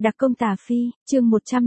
Đặc công Tà Phi, chương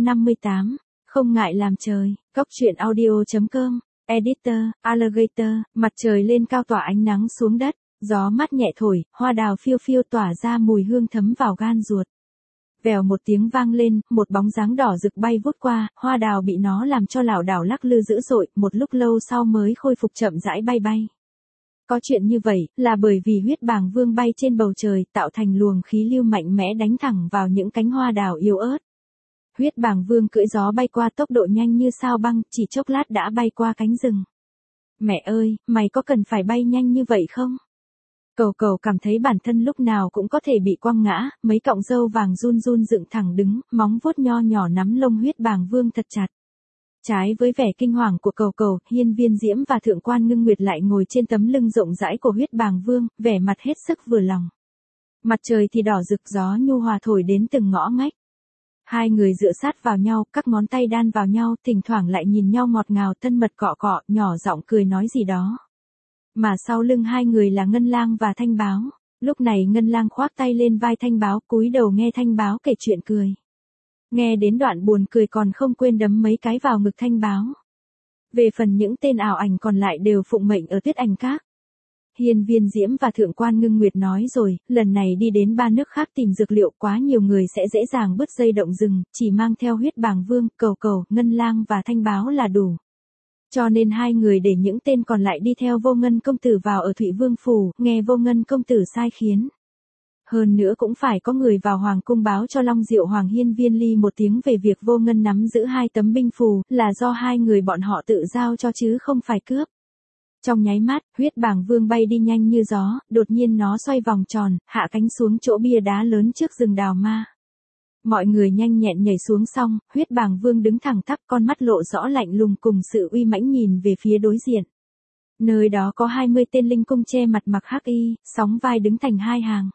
158, không ngại làm trời, góc truyện audio.com, editor, Alligator, mặt trời lên cao tỏa ánh nắng xuống đất, gió mát nhẹ thổi, hoa đào phiêu phiêu tỏa ra mùi hương thấm vào gan ruột. Vèo một tiếng vang lên, một bóng dáng đỏ rực bay vút qua, hoa đào bị nó làm cho lảo đảo lắc lư dữ dội, một lúc lâu sau mới khôi phục chậm rãi bay bay. Có chuyện như vậy, là bởi vì huyết bàng vương bay trên bầu trời, tạo thành luồng khí lưu mạnh mẽ đánh thẳng vào những cánh hoa đào yếu ớt. Huyết bàng vương cưỡi gió bay qua tốc độ nhanh như sao băng, chỉ chốc lát đã bay qua cánh rừng. Mẹ ơi, mày có cần phải bay nhanh như vậy không? Cầu cầu cảm thấy bản thân lúc nào cũng có thể bị quăng ngã, mấy cọng râu vàng run run dựng thẳng đứng, móng vuốt nho nhỏ nắm lông huyết bàng vương thật chặt. Trái với vẻ kinh hoàng của cầu cầu, Hiên Viên Diễm và Thượng Quan Ngưng Nguyệt lại ngồi trên tấm lưng rộng rãi của huyết bàng vương, vẻ mặt hết sức vừa lòng. Mặt trời thì đỏ rực, gió nhu hòa thổi đến từng ngõ ngách. Hai người dựa sát vào nhau, các ngón tay đan vào nhau, thỉnh thoảng lại nhìn nhau ngọt ngào thân mật cọ cọ, nhỏ giọng cười nói gì đó. Mà sau lưng hai người là Ngân Lang và Thanh Báo. Lúc này Ngân Lang khoác tay lên vai Thanh Báo, cúi đầu nghe Thanh Báo kể chuyện cười. Nghe đến đoạn buồn cười còn không quên đấm mấy cái vào ngực Thanh Báo. Về phần những tên ảo ảnh còn lại đều phụng mệnh ở Tuyết Ảnh Các. Hiên Viên Diễm và Thượng Quan Ngưng Nguyệt nói rồi, lần này đi đến ba nước khác tìm dược liệu, quá nhiều người sẽ dễ dàng bứt dây động rừng, chỉ mang theo huyết bàng vương, cầu cầu, Ngân Lang và Thanh Báo là đủ. Cho nên hai người để những tên còn lại đi theo Vô Ngân công tử vào ở Thụy Vương phủ, nghe Vô Ngân công tử sai khiến. Hơn nữa cũng phải có người vào hoàng cung báo cho Long Diệu Hoàng Hiên Viên Ly một tiếng về việc Vô Ngân nắm giữ hai tấm binh phù, là do hai người bọn họ tự giao cho chứ không phải cướp. Trong nháy mắt, huyết bàng vương bay đi nhanh như gió, đột nhiên nó xoay vòng tròn, hạ cánh xuống chỗ bia đá lớn trước rừng đào ma. Mọi người nhanh nhẹn nhảy xuống xong, huyết bàng vương đứng thẳng tắp, con mắt lộ rõ lạnh lùng cùng sự uy mãnh nhìn về phía đối diện. Nơi đó có 20 tên linh cung che mặt mặc hắc y, sóng vai đứng thành hai hàng.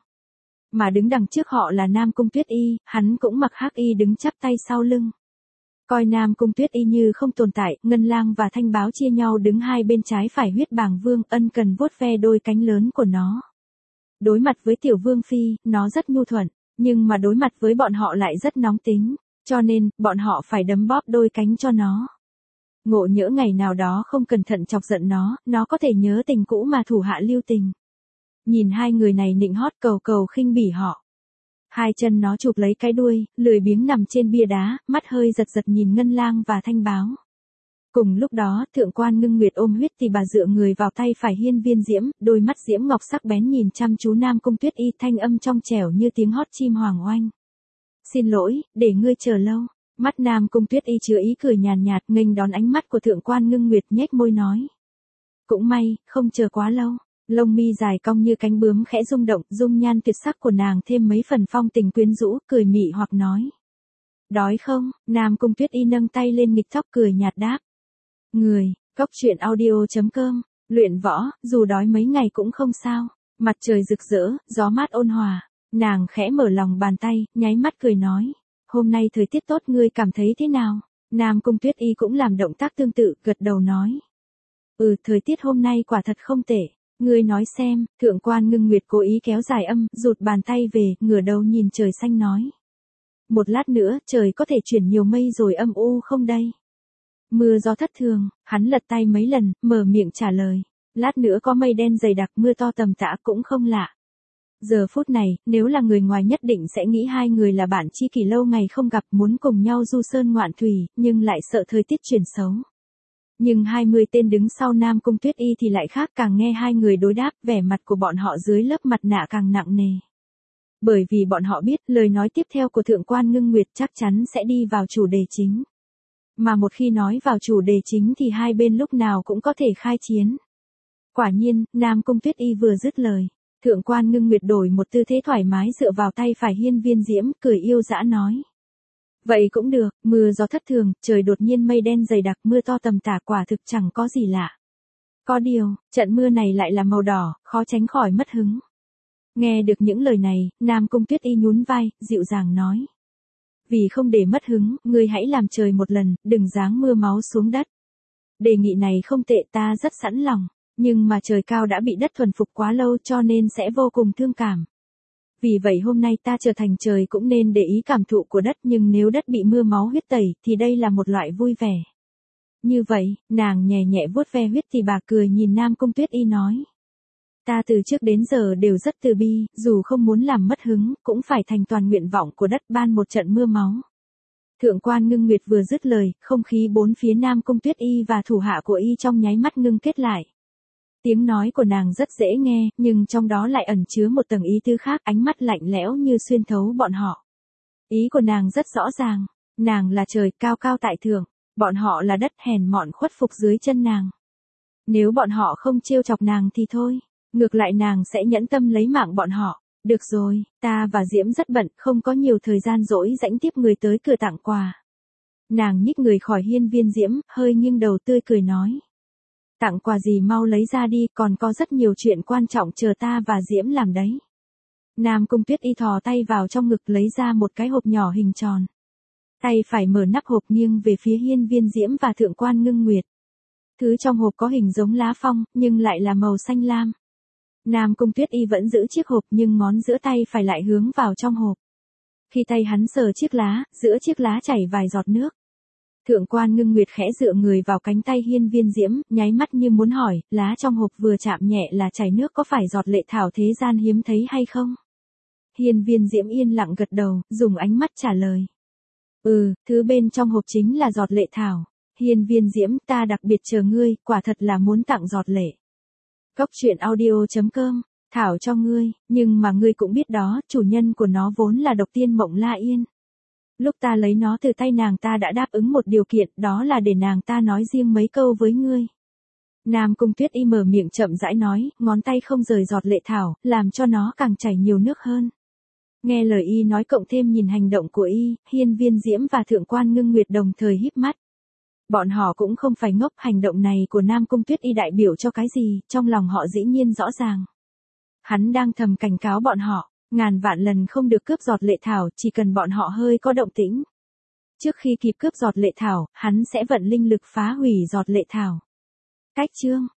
Mà đứng đằng trước họ là Nam Cung Tuyết Y, hắn cũng mặc hắc y đứng chắp tay sau lưng. Coi Nam Cung Tuyết Y như không tồn tại, Ngân Lang và Thanh Báo chia nhau đứng hai bên trái phải huyết bàng vương, ân cần vuốt ve đôi cánh lớn của nó. Đối mặt với tiểu vương phi, nó rất nhu thuận, nhưng mà đối mặt với bọn họ lại rất nóng tính, cho nên, bọn họ phải đấm bóp đôi cánh cho nó. Ngộ nhỡ ngày nào đó không cẩn thận chọc giận nó có thể nhớ tình cũ mà thủ hạ lưu tình. Nhìn hai người này nịnh hót, cầu cầu khinh bỉ họ. Hai chân nó chụp lấy cái đuôi, lười biếng nằm trên bia đá, mắt hơi giật giật nhìn Ngân Lang và Thanh Báo. Cùng lúc đó, Thượng Quan Ngưng Nguyệt ôm huyết thì bà dựa người vào tay phải Hiên Viên Diễm, đôi mắt diễm ngọc sắc bén nhìn chăm chú Nam Cung Tuyết Y, thanh âm trong trẻo như tiếng hót chim hoàng oanh. Xin lỗi, để ngươi chờ lâu. Mắt Nam Cung Tuyết Y chứa ý cười nhàn nhạt, nghênh đón ánh mắt của Thượng Quan Ngưng Nguyệt, nhếch môi nói. Cũng may, không chờ quá lâu. Lông mi dài cong như cánh bướm khẽ rung động, dung nhan tuyệt sắc của nàng thêm mấy phần phong tình quyến rũ, cười mị hoặc nói. Đói không? Nam Cung Tuyết Y nâng tay lên nghịch thóc cười nhạt đáp. Người, góc truyện audio.com, luyện võ, dù đói mấy ngày cũng không sao. Mặt trời rực rỡ, gió mát ôn hòa. Nàng khẽ mở lòng bàn tay, nháy mắt cười nói. Hôm nay thời tiết tốt, ngươi cảm thấy thế nào? Nam Cung Tuyết Y cũng làm động tác tương tự, gật đầu nói. Thời tiết hôm nay quả thật không tệ. Ngươi nói xem, Thượng Quan Ngưng Nguyệt cố ý kéo dài âm, rụt bàn tay về, ngửa đầu nhìn trời xanh nói. Một lát nữa, trời có thể chuyển nhiều mây rồi âm u không đây? Mưa gió thất thường, hắn lật tay mấy lần, mở miệng trả lời. Lát nữa có mây đen dày đặc, mưa to tầm tã cũng không lạ. Giờ phút này, nếu là người ngoài nhất định sẽ nghĩ hai người là bạn tri kỷ lâu ngày không gặp, muốn cùng nhau du sơn ngoạn thủy, nhưng lại sợ thời tiết chuyển xấu. Nhưng 20 tên đứng sau Nam Cung Tuyết Y thì lại khác, càng nghe hai người đối đáp, vẻ mặt của bọn họ dưới lớp mặt nạ càng nặng nề. Bởi vì bọn họ biết, lời nói tiếp theo của Thượng Quan Ngưng Nguyệt chắc chắn sẽ đi vào chủ đề chính. Mà một khi nói vào chủ đề chính thì hai bên lúc nào cũng có thể khai chiến. Quả nhiên, Nam Cung Tuyết Y vừa dứt lời. Thượng Quan Ngưng Nguyệt đổi một tư thế thoải mái dựa vào tay phải Hiên Viên Diễm, cười yêu dã nói. Vậy cũng được, mưa gió thất thường, trời đột nhiên mây đen dày đặc, mưa to tầm tã quả thực chẳng có gì lạ. Có điều, trận mưa này lại là màu đỏ, khó tránh khỏi mất hứng. Nghe được những lời này, Nam Cung Tuyết Y nhún vai, dịu dàng nói. Vì không để mất hứng, ngươi hãy làm trời một lần, đừng giáng mưa máu xuống đất. Đề nghị này không tệ, ta rất sẵn lòng, nhưng mà trời cao đã bị đất thuần phục quá lâu cho nên sẽ vô cùng thương cảm. Vì vậy hôm nay ta trở thành trời cũng nên để ý cảm thụ của đất, nhưng nếu đất bị mưa máu huyết tẩy thì đây là một loại vui vẻ. Như vậy, nàng nhẹ nhẹ vuốt ve huyết thì bà cười nhìn Nam Cung Tuyết Y nói. Ta từ trước đến giờ đều rất từ bi, dù không muốn làm mất hứng, cũng phải thành toàn nguyện vọng của đất ban một trận mưa máu. Thượng quan Ngưng Nguyệt vừa dứt lời, không khí bốn phía Nam Cung Tuyết Y và thủ hạ của y trong nháy mắt ngưng kết lại. Tiếng nói của nàng rất dễ nghe, nhưng trong đó lại ẩn chứa một tầng ý tứ khác, ánh mắt lạnh lẽo như xuyên thấu bọn họ. Ý của nàng rất rõ ràng, nàng là trời cao cao tại thượng, bọn họ là đất hèn mọn khuất phục dưới chân nàng. Nếu bọn họ không trêu chọc nàng thì thôi, ngược lại nàng sẽ nhẫn tâm lấy mạng bọn họ. Được rồi, ta và Diễm rất bận, không có nhiều thời gian rỗi rãnh tiếp người tới cửa tặng quà. Nàng nhích người khỏi hiên viên Diễm, hơi nghiêng đầu tươi cười nói. Tặng quà gì mau lấy ra đi, còn có rất nhiều chuyện quan trọng chờ ta và Diễm làm đấy. Nam Cung Tuyết Y thò tay vào trong ngực lấy ra một cái hộp nhỏ hình tròn. Tay phải mở nắp hộp nghiêng về phía hiên viên Diễm và thượng quan Ngưng Nguyệt. Thứ trong hộp có hình giống lá phong, nhưng lại là màu xanh lam. Nam Cung Tuyết Y vẫn giữ chiếc hộp nhưng ngón giữa tay phải lại hướng vào trong hộp. Khi tay hắn sờ chiếc lá, giữa chiếc lá chảy vài giọt nước. Thượng quan Ngưng Nguyệt khẽ dựa người vào cánh tay hiên viên Diễm, nháy mắt như muốn hỏi, lá trong hộp vừa chạm nhẹ là chảy nước có phải giọt lệ thảo thế gian hiếm thấy hay không? Hiên viên Diễm yên lặng gật đầu, dùng ánh mắt trả lời. Thứ bên trong hộp chính là giọt lệ thảo. Hiên viên Diễm, ta đặc biệt chờ ngươi, quả thật là muốn tặng giọt lệ. Cốc truyện audio.com, thảo cho ngươi, nhưng mà ngươi cũng biết đó, chủ nhân của nó vốn là Độc Tiên Mộng La Yên. Lúc ta lấy nó từ tay nàng ta đã đáp ứng một điều kiện, đó là để nàng ta nói riêng mấy câu với ngươi. Nam Cung Tuyết Y mở miệng chậm rãi nói, ngón tay không rời giọt lệ thảo, làm cho nó càng chảy nhiều nước hơn. Nghe lời y nói cộng thêm nhìn hành động của y, hiên viên Diễm và thượng quan Ngưng Nguyệt đồng thời híp mắt. Bọn họ cũng không phải ngốc, hành động này của Nam Cung Tuyết Y đại biểu cho cái gì, trong lòng họ dĩ nhiên rõ ràng. Hắn đang thầm cảnh cáo bọn họ, ngàn vạn lần không được cướp giọt lệ thảo, chỉ cần bọn họ hơi có động tĩnh. Trước khi kịp cướp giọt lệ thảo, hắn sẽ vận linh lực phá hủy giọt lệ thảo. Cách chương